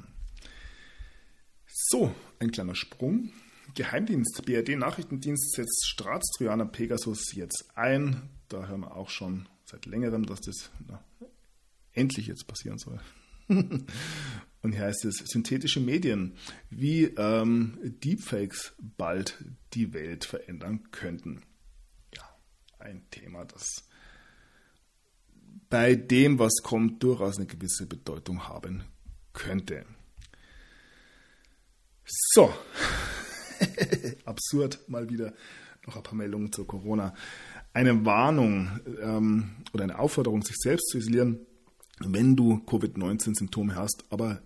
So, ein kleiner Sprung. Geheimdienst, BRD-Nachrichtendienst setzt Staatstrojaner Pegasus jetzt ein. Da hören wir auch schon seit längerem, dass das endlich jetzt passieren soll. Und hier heißt es, synthetische Medien, wie Deepfakes bald die Welt verändern könnten. Ja, ein Thema, das bei dem, was kommt, durchaus eine gewisse Bedeutung haben könnte. So, absurd mal wieder noch ein paar Meldungen zu Corona. Eine Warnung oder eine Aufforderung, sich selbst zu isolieren, wenn du Covid-19-Symptome hast, aber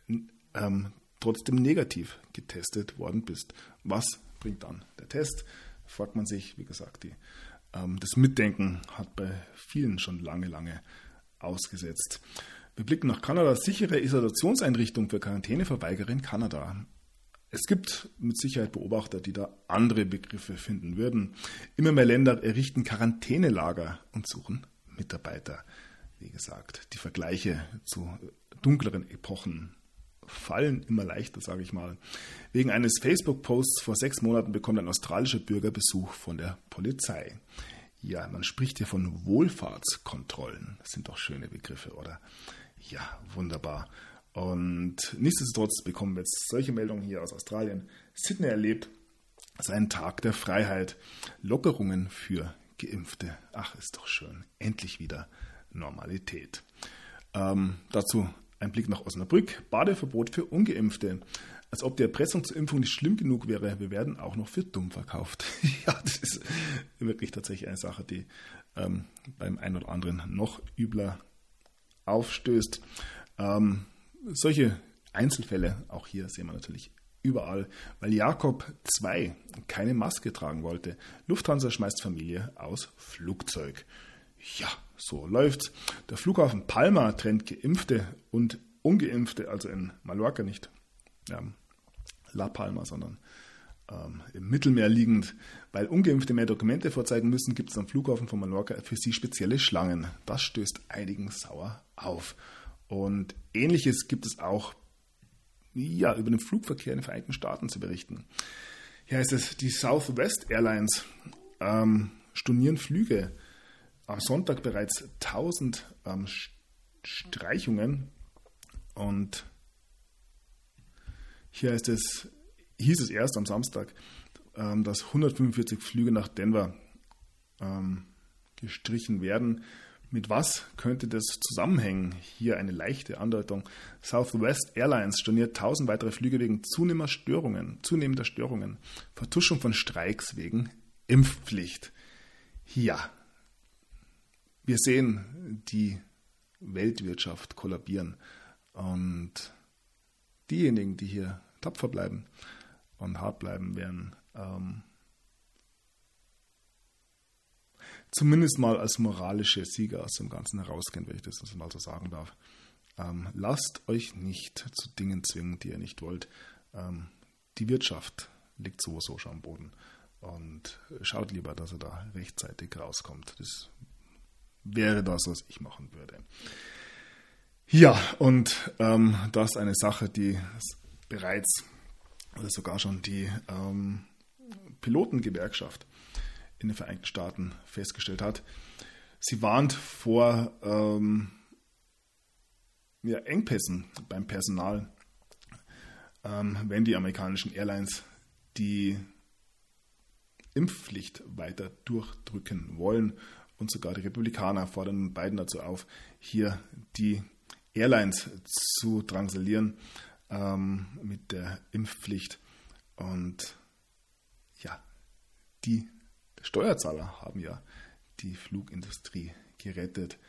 trotzdem negativ getestet worden bist. Was bringt dann der Test? Fragt man sich, wie gesagt, das Mitdenken hat bei vielen schon lange ausgesetzt. Wir blicken nach Kanada. Sichere Isolationseinrichtung für Quarantäneverweigerer in Kanada. Es gibt mit Sicherheit Beobachter, die da andere Begriffe finden würden. Immer mehr Länder errichten Quarantänelager und suchen Mitarbeiter. Wie gesagt, die Vergleiche zu dunkleren Epochen fallen immer leichter, sage ich mal. Wegen eines Facebook-Posts vor 6 Monaten bekommt ein australischer Bürger Besuch von der Polizei. Ja, man spricht hier von Wohlfahrtskontrollen. Das sind doch schöne Begriffe, oder? Ja, wunderbar. Und nichtsdestotrotz bekommen wir jetzt solche Meldungen hier aus Australien. Sydney erlebt seinen Tag der Freiheit. Lockerungen für Geimpfte. Ach, ist doch schön. Endlich wieder Normalität. Dazu ein Blick nach Osnabrück. Badeverbot für Ungeimpfte. Als ob die Erpressung zur Impfung nicht schlimm genug wäre. Wir werden auch noch für dumm verkauft. Ja, das ist wirklich tatsächlich eine Sache, die beim einen oder anderen noch übler aufstößt. Solche Einzelfälle, auch hier sehen wir natürlich überall, weil Jakob 2 keine Maske tragen wollte. Lufthansa schmeißt Familie aus Flugzeug. Ja, so läuft's. Der Flughafen Palma trennt Geimpfte und Ungeimpfte, also in Mallorca nicht La Palma, sondern im Mittelmeer liegend. Weil Ungeimpfte mehr Dokumente vorzeigen müssen, gibt es am Flughafen von Mallorca für sie spezielle Schlangen. Das stößt einigen sauer auf. Und Ähnliches gibt es auch über den Flugverkehr in den Vereinigten Staaten zu berichten. Hier heißt es, die Southwest Airlines stornieren Flüge. Am Sonntag bereits 1000 Streichungen. Und hier hieß es erst am Samstag, dass 145 Flüge nach Denver gestrichen werden. Mit was könnte das zusammenhängen? Hier eine leichte Andeutung. Southwest Airlines storniert 1000 weitere Flüge wegen zunehmender Störungen. Vertuschung von Streiks wegen Impfpflicht. Ja, wir sehen die Weltwirtschaft kollabieren. Und diejenigen, die hier tapfer bleiben, und hart bleiben werden, zumindest mal als moralische Sieger aus dem Ganzen herausgehen, wenn ich das mal so sagen darf. Lasst euch nicht zu Dingen zwingen, die ihr nicht wollt. Die Wirtschaft liegt sowieso schon am Boden und schaut lieber, dass ihr da rechtzeitig rauskommt. Das wäre das, was ich machen würde. Ja, und das ist eine Sache, die bereits oder sogar schon die Pilotengewerkschaft in den Vereinigten Staaten festgestellt hat. Sie warnt vor Engpässen beim Personal, wenn die amerikanischen Airlines die Impfpflicht weiter durchdrücken wollen. Und sogar die Republikaner fordern Biden dazu auf, hier die Airlines zu drangsalieren mit der Impfpflicht. Und ja, die Steuerzahler haben ja die Flugindustrie gerettet.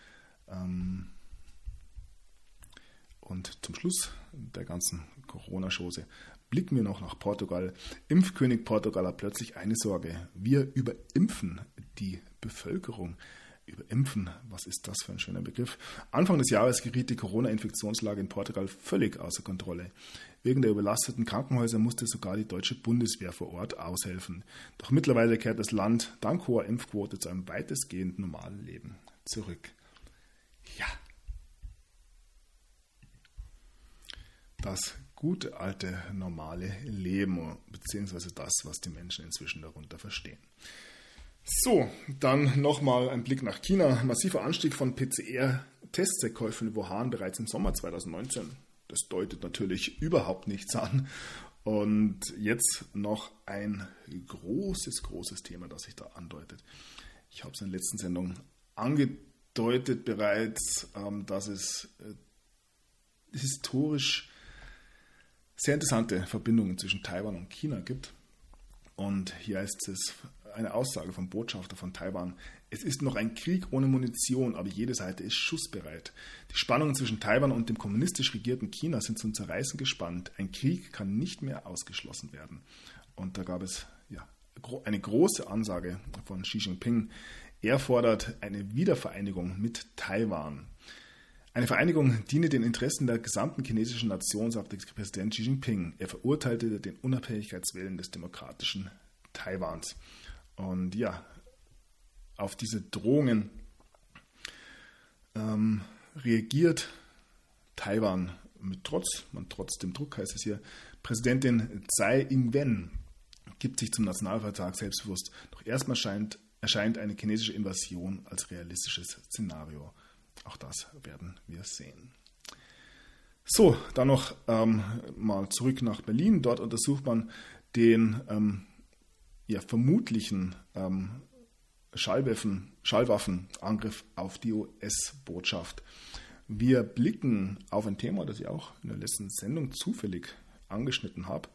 Und zum Schluss der ganzen Corona-Chose blicken wir noch nach Portugal. Impfkönig Portugal hat plötzlich eine Sorge. Wir überimpfen die Bevölkerung. Überimpfen, was ist das für ein schöner Begriff? Anfang des Jahres geriet die Corona-Infektionslage in Portugal völlig außer Kontrolle. Wegen der überlasteten Krankenhäuser musste sogar die deutsche Bundeswehr vor Ort aushelfen. Doch mittlerweile kehrt das Land dank hoher Impfquote zu einem weitestgehend normalen Leben zurück. Ja. Das gute alte normale Leben, beziehungsweise das, was die Menschen inzwischen darunter verstehen. So, dann nochmal ein Blick nach China. Massiver Anstieg von PCR-Testsäckkäufen in Wuhan bereits im Sommer 2019. Das deutet natürlich überhaupt nichts an. Und jetzt noch ein großes Thema, das sich da andeutet. Ich habe es in der letzten Sendung angedeutet bereits, dass es historisch sehr interessante Verbindungen zwischen Taiwan und China gibt. Und hier heißt es eine Aussage vom Botschafter von Taiwan: Es ist noch ein Krieg ohne Munition, aber jede Seite ist schussbereit. Die Spannungen zwischen Taiwan und dem kommunistisch regierten China sind zum Zerreißen gespannt. Ein Krieg kann nicht mehr ausgeschlossen werden. Und da gab es eine große Ansage von Xi Jinping. Er fordert eine Wiedervereinigung mit Taiwan. Eine Vereinigung diene den Interessen der gesamten chinesischen Nation, sagte Präsident Xi Jinping. Er verurteilte den Unabhängigkeitswillen des demokratischen Taiwans. Und ja, auf diese Drohungen reagiert Taiwan mit trotz dem Druck, heißt es hier. Präsidentin Tsai Ing-wen gibt sich zum Nationalvertrag selbstbewusst. Doch erstmal erscheint eine chinesische Invasion als realistisches Szenario. Auch das werden wir sehen. So, dann noch mal zurück nach Berlin. Dort untersucht man den vermutlichen Schallwaffenangriff auf die US-Botschaft. Wir blicken auf ein Thema, das ich auch in der letzten Sendung zufällig angeschnitten habe.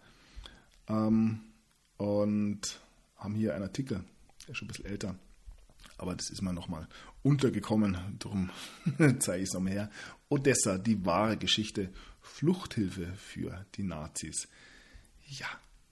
Und haben hier einen Artikel, der ist schon ein bisschen älter. Aber das ist mir nochmal untergekommen, darum zeige ich es nochmal her. Odessa, die wahre Geschichte, Fluchthilfe für die Nazis. Ja.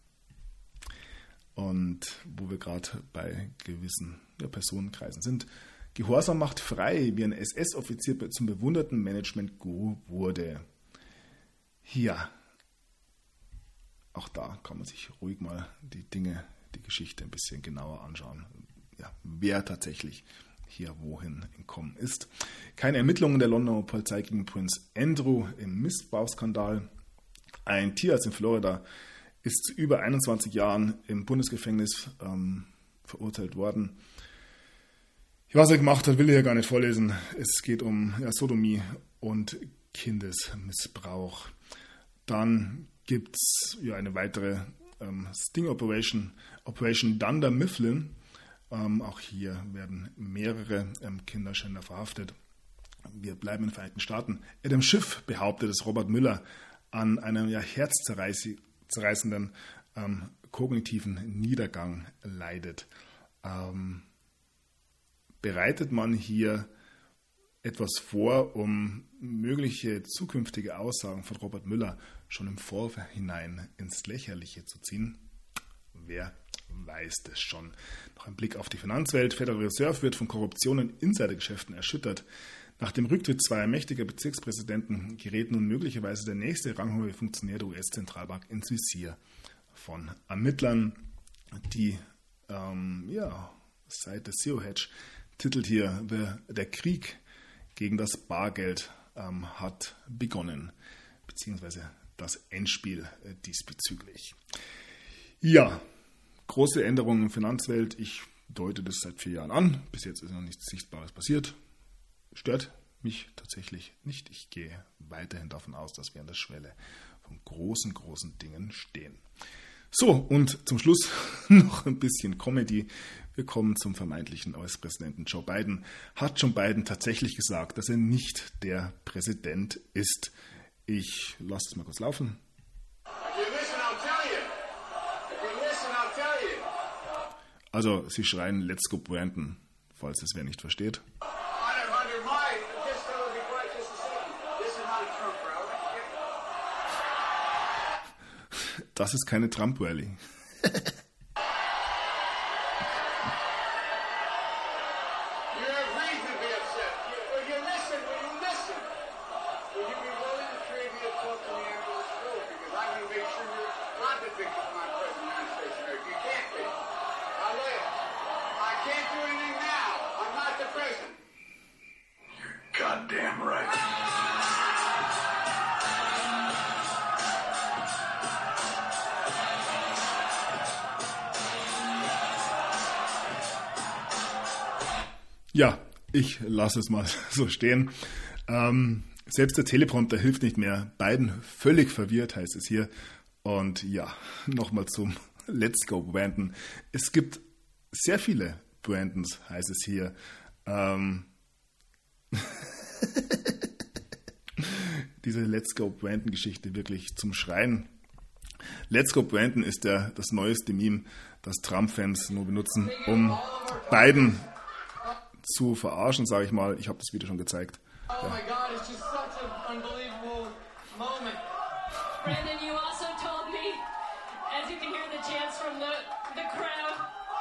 Und wo wir gerade bei gewissen Personenkreisen sind. Gehorsam macht frei, wie ein SS-Offizier zum bewunderten Management-Guru wurde. Ja. Auch da kann man sich ruhig mal die Geschichte ein bisschen genauer anschauen. Ja, wer tatsächlich hier wohin entkommen ist. Keine Ermittlungen der Londoner Polizei gegen Prince Andrew im Missbrauchsskandal. Ein Tierarzt in Florida ist zu über 21 Jahren im Bundesgefängnis verurteilt worden. Was er gemacht hat, will ich ja gar nicht vorlesen. Es geht um Sodomie und Kindesmissbrauch. Dann gibt es eine weitere Sting Operation, Operation Dunder Mifflin. Auch hier werden mehrere Kinderschänder verhaftet. Wir bleiben in den Vereinigten Staaten. Adam Schiff behauptet, dass Robert Müller an einem herzzerreißenden kognitiven Niedergang leidet. Bereitet man hier etwas vor, um mögliche zukünftige Aussagen von Robert Müller schon im Vorhinein ins Lächerliche zu ziehen? Wer weiß das schon? Noch ein Blick auf die Finanzwelt. Federal Reserve wird von Korruption in Insidergeschäften erschüttert. Nach dem Rücktritt zweier mächtiger Bezirkspräsidenten gerät nun möglicherweise der nächste ranghohe Funktionär der US-Zentralbank ins Visier von Ermittlern. Die Seite SEO Hedge titelt hier, der Krieg gegen das Bargeld hat begonnen, beziehungsweise das Endspiel diesbezüglich. Ja, große Änderungen in der Finanzwelt. Ich deute das seit 4 Jahren an. Bis jetzt ist noch nichts Sichtbares passiert. Stört mich tatsächlich nicht. Ich gehe weiterhin davon aus, dass wir an der Schwelle von großen, großen Dingen stehen. So, und zum Schluss noch ein bisschen Comedy. Wir kommen zum vermeintlichen US-Präsidenten Joe Biden. Hat Joe Biden tatsächlich gesagt, dass er nicht der Präsident ist? Ich lasse es mal kurz laufen. Also, sie schreien Let's go Brandon, falls es wer nicht versteht. Das ist keine Trump-Rally. Goddamn right. Ja, ich lasse es mal so stehen. Selbst der Teleprompter hilft nicht mehr. Biden völlig verwirrt, heißt es hier. Und ja, nochmal zum Let's Go Brandon. Es gibt sehr viele Brandons, heißt es hier. Diese Let's Go Brandon Geschichte wirklich zum Schreien. Let's Go Brandon ist das neueste Meme, das Trump-Fans nur benutzen, um Biden zu verarschen, sage ich mal. Ich habe das Video schon gezeigt. Oh my God, it's just such an unbelievable moment. Brandon, you also told me, as you can hear the chants from the crowd,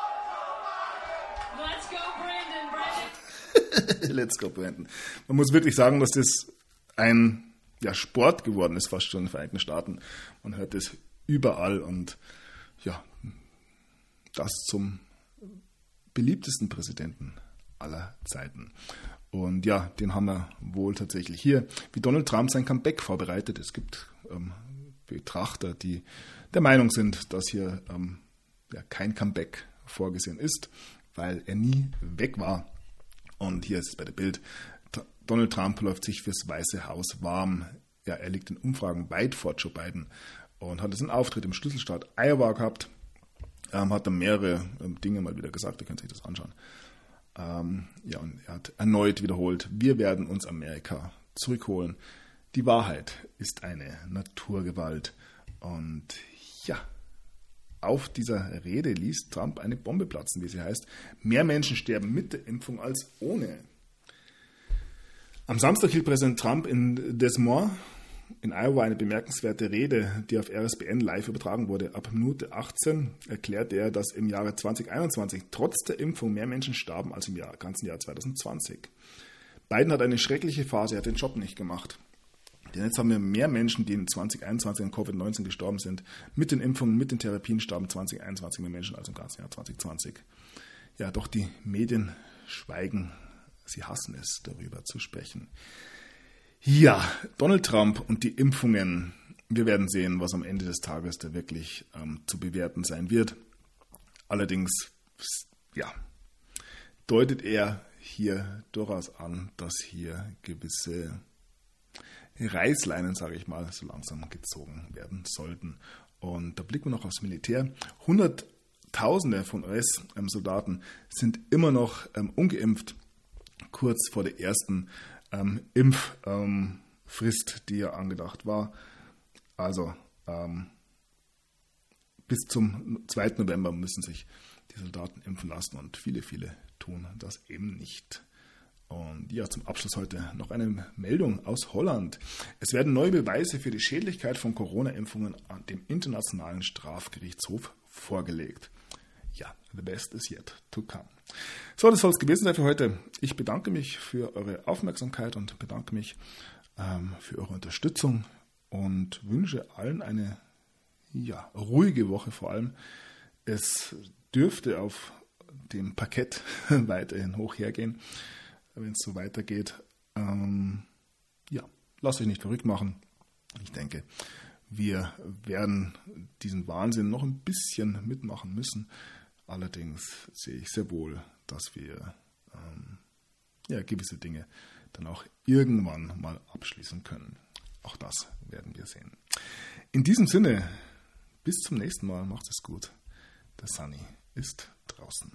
let's go Brandon, Brandon. Let's go Brandon. Man muss wirklich sagen, dass das ein Sport geworden ist, fast schon in den Vereinigten Staaten. Man hört das überall und ja, das zum beliebtesten Präsidenten aller Zeiten. Und ja, den haben wir wohl tatsächlich hier, wie Donald Trump sein Comeback vorbereitet. Es gibt Betrachter, die der Meinung sind, dass hier kein Comeback vorgesehen ist, weil er nie weg war. Und hier ist es bei der Bild. Donald Trump läuft sich fürs Weiße Haus warm. Ja, er liegt in Umfragen weit vor Joe Biden und hat jetzt einen Auftritt im Schlüsselstaat Iowa gehabt. Hat dann mehrere Dinge mal wieder gesagt, ihr könnt euch das anschauen. Und er hat erneut wiederholt, wir werden uns Amerika zurückholen. Die Wahrheit ist eine Naturgewalt. Und ja, auf dieser Rede ließ Trump eine Bombe platzen, wie sie heißt. Mehr Menschen sterben mit der Impfung als ohne. Am Samstag hielt Präsident Trump in Des Moines in Iowa eine bemerkenswerte Rede, die auf RSBN live übertragen wurde. Ab Minute 18 erklärte er, dass im Jahre 2021 trotz der Impfung mehr Menschen starben als im ganzen Jahr 2020. Biden hat eine schreckliche Phase, er hat den Job nicht gemacht. Denn jetzt haben wir mehr Menschen, die in 2021 an Covid-19 gestorben sind. Mit den Impfungen, mit den Therapien starben 2021 mehr Menschen als im ganzen Jahr 2020. Ja, doch die Medien schweigen. Sie hassen es, darüber zu sprechen. Ja, Donald Trump und die Impfungen. Wir werden sehen, was am Ende des Tages da wirklich zu bewerten sein wird. Allerdings, deutet er hier durchaus an, dass hier gewisse Reißleinen, sage ich mal, so langsam gezogen werden sollten. Und da blicken wir noch aufs Militär. Hunderttausende von US-Soldaten sind immer noch ungeimpft, kurz vor der ersten Impffrist, die ja angedacht war. Also bis zum 2. November müssen sich die Soldaten impfen lassen und viele, viele tun das eben nicht. Und ja, zum Abschluss heute noch eine Meldung aus Holland. Es werden neue Beweise für die Schädlichkeit von Corona-Impfungen an dem Internationalen Strafgerichtshof vorgelegt. Ja, the best is yet to come. So, das soll es gewesen sein für heute. Ich bedanke mich für eure Aufmerksamkeit und bedanke mich für eure Unterstützung und wünsche allen eine ruhige Woche vor allem. Es dürfte auf dem Parkett weiterhin hoch hergehen, wenn es so weitergeht. Lasst euch nicht verrückt machen. Ich denke, wir werden diesen Wahnsinn noch ein bisschen mitmachen müssen. Allerdings sehe ich sehr wohl, dass wir gewisse Dinge dann auch irgendwann mal abschließen können. Auch das werden wir sehen. In diesem Sinne, bis zum nächsten Mal. Macht es gut. Der Sunny ist draußen.